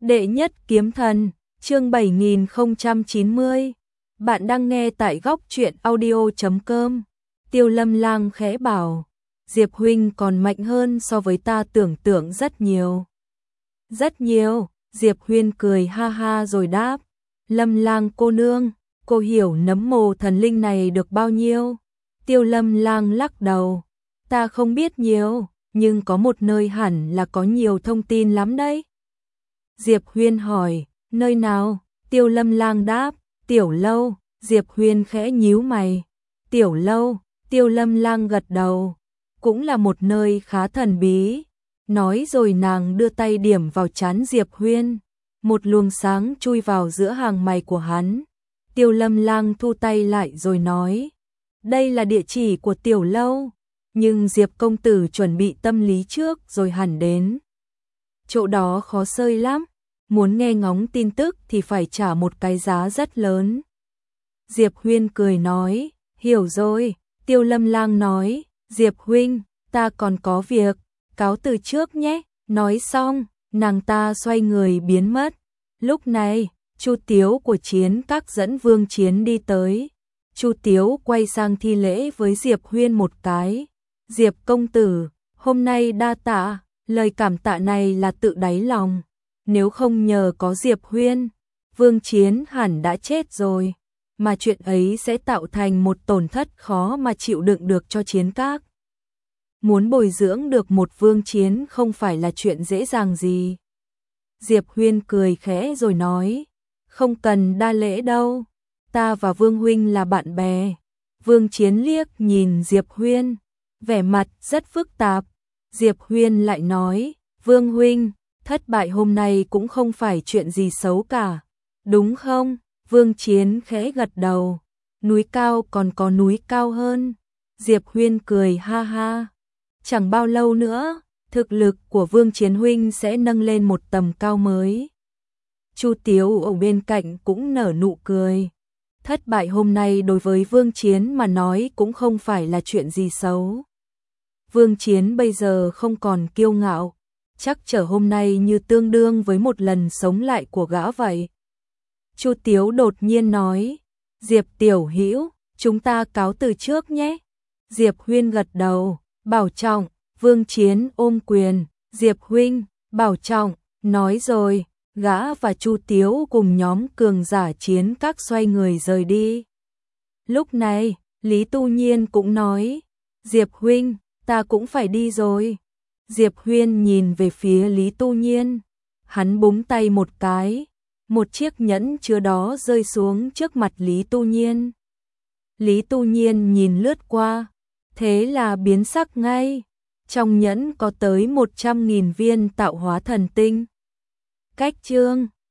Đệ nhất kiếm thần, chương 7090. Bạn đang nghe tại góc truyện audio.com. Tiêu Lâm Lang khẽ bảo, Diệp huynh còn mạnh hơn so với ta tưởng tượng rất nhiều. Rất nhiều, Diệp huynh cười ha ha rồi đáp, Lâm Lang cô nương, cô hiểu nấm mồ thần linh này được bao nhiêu? Tiêu Lâm Lang lắc đầu, ta không biết nhiều, nhưng có một nơi hẳn là có nhiều thông tin lắm đấy. Diệp Huyên hỏi, nơi nào? Tiêu Lâm Lang đáp, Tiểu Lâu. Diệp Huyên khẽ nhíu mày. Tiểu Lâu, Tiêu Lâm Lang gật đầu, cũng là một nơi khá thần bí. Nói rồi nàng đưa tay điểm vào trán Diệp Huyên, một luồng sáng chui vào giữa hàng mày của hắn. Tiêu Lâm Lang thu tay lại rồi nói, đây là địa chỉ của Tiểu Lâu, nhưng Diệp công tử chuẩn bị tâm lý trước rồi hẳn đến. Chỗ đó khó xơi lắm, muốn nghe ngóng tin tức thì phải trả một cái giá rất lớn. Diệp Huyên cười nói, hiểu rồi. Tiêu Lâm Lang nói, Diệp huynh, ta còn có việc, cáo từ trước nhé. Nói xong, nàng ta xoay người biến mất. Lúc này, Chu Tiếu của Chiến Các dẫn Vương Chiến đi tới. Chu Tiếu quay sang thi lễ với Diệp Huyên một cái. Diệp công tử, hôm nay đa tạ, lời cảm tạ này là tự đáy lòng. Nếu không nhờ có Diệp Huyên, Vương Chiến hẳn đã chết rồi, mà chuyện ấy sẽ tạo thành một tổn thất khó mà chịu đựng được cho Chiến Các. Muốn bồi dưỡng được một Vương Chiến không phải là chuyện dễ dàng gì. Diệp Huyên cười khẽ rồi nói, không cần đa lễ đâu, ta và Vương huynh là bạn bè. Vương Chiến liếc nhìn Diệp Huyên, vẻ mặt rất phức tạp. Diệp Huyên lại nói, Vương huynh, thất bại hôm nay cũng không phải chuyện gì xấu cả, đúng không? Vương Chiến khẽ gật đầu, núi cao còn có núi cao hơn. Diệp Huyên cười ha ha, chẳng bao lâu nữa, thực lực của Vương Chiến huynh sẽ nâng lên một tầm cao mới. Chu Tiếu ở bên cạnh cũng nở nụ cười. Thất bại hôm nay đối với Vương Chiến mà nói cũng không phải là chuyện gì xấu. Vương Chiến bây giờ không còn kiêu ngạo, chắc trở hôm nay như tương đương với một lần sống lại của gã vậy. Chu Tiếu đột nhiên nói, Diệp tiểu hữu, chúng ta cáo từ trước nhé. Diệp Huyên gật đầu, bảo trọng. Vương Chiến ôm quyền, Diệp huynh, bảo trọng. Nói rồi, gã và Chu Tiếu cùng nhóm cường giả Chiến Các xoay người rời đi. Lúc này, Lý Tu Nhiên cũng nói, Diệp huynh, ta cũng phải đi rồi. Diệp Huyên nhìn về phía Lý Tu Nhiên, hắn búng tay một cái, một chiếc nhẫn chứa đó rơi xuống trước mặt Lý Tu Nhiên. Lý Tu Nhiên nhìn lướt qua, thế là biến sắc ngay, trong nhẫn có tới 100.000 viên tạo hóa thần tinh. Cách chương